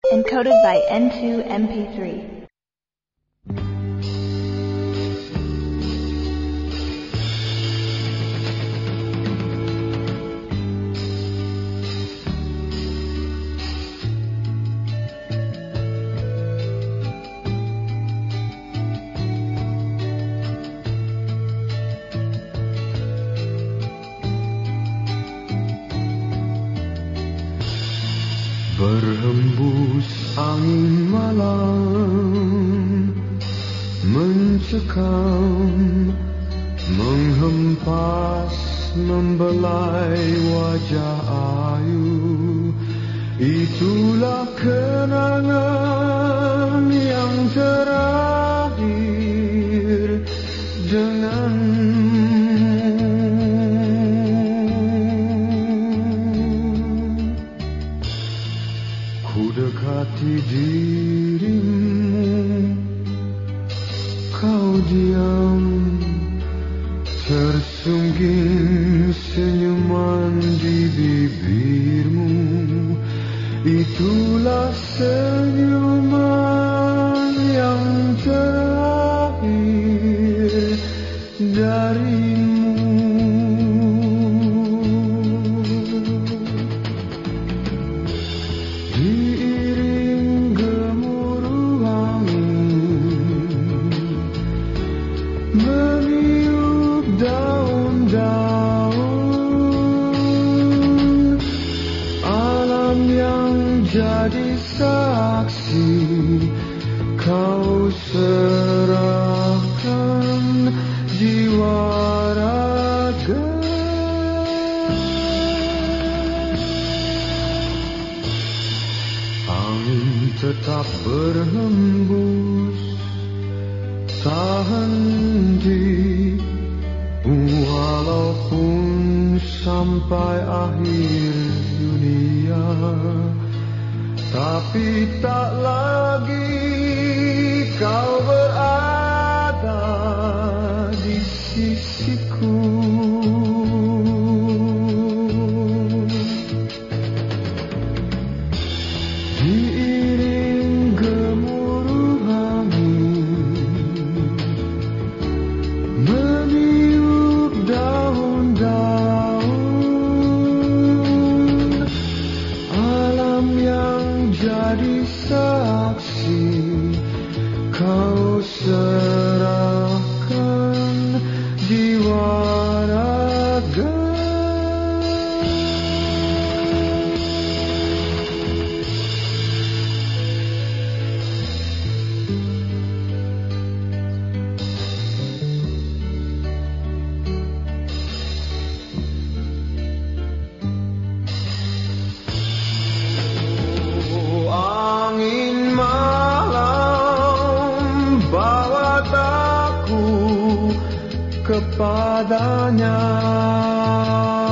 Encoded by N2MP3. Berhembus angin malam, mencekam, menghempas, membelai wajah ayu. Itulah kenangan yang terakhir denganmu. Ku dekati dirimu, kau diam, tersungging senyuman di bibirmu. Itulah senyuman yang terakhir darimu. Diiring gemuruh angin, meniup daun-daun, alam yang jadi saksi, kau serahkan jiwa raga. Angin tetap berhembus, tak henti, walaupun sampai akhir dunia. Tapi tak lagi kau berada di sisiku. Diiring gemuruh angin, meniup daun-daun, alam yang jadi saksi, kau serahkan jiwa raga. Angin malam bawa aku kepadanya.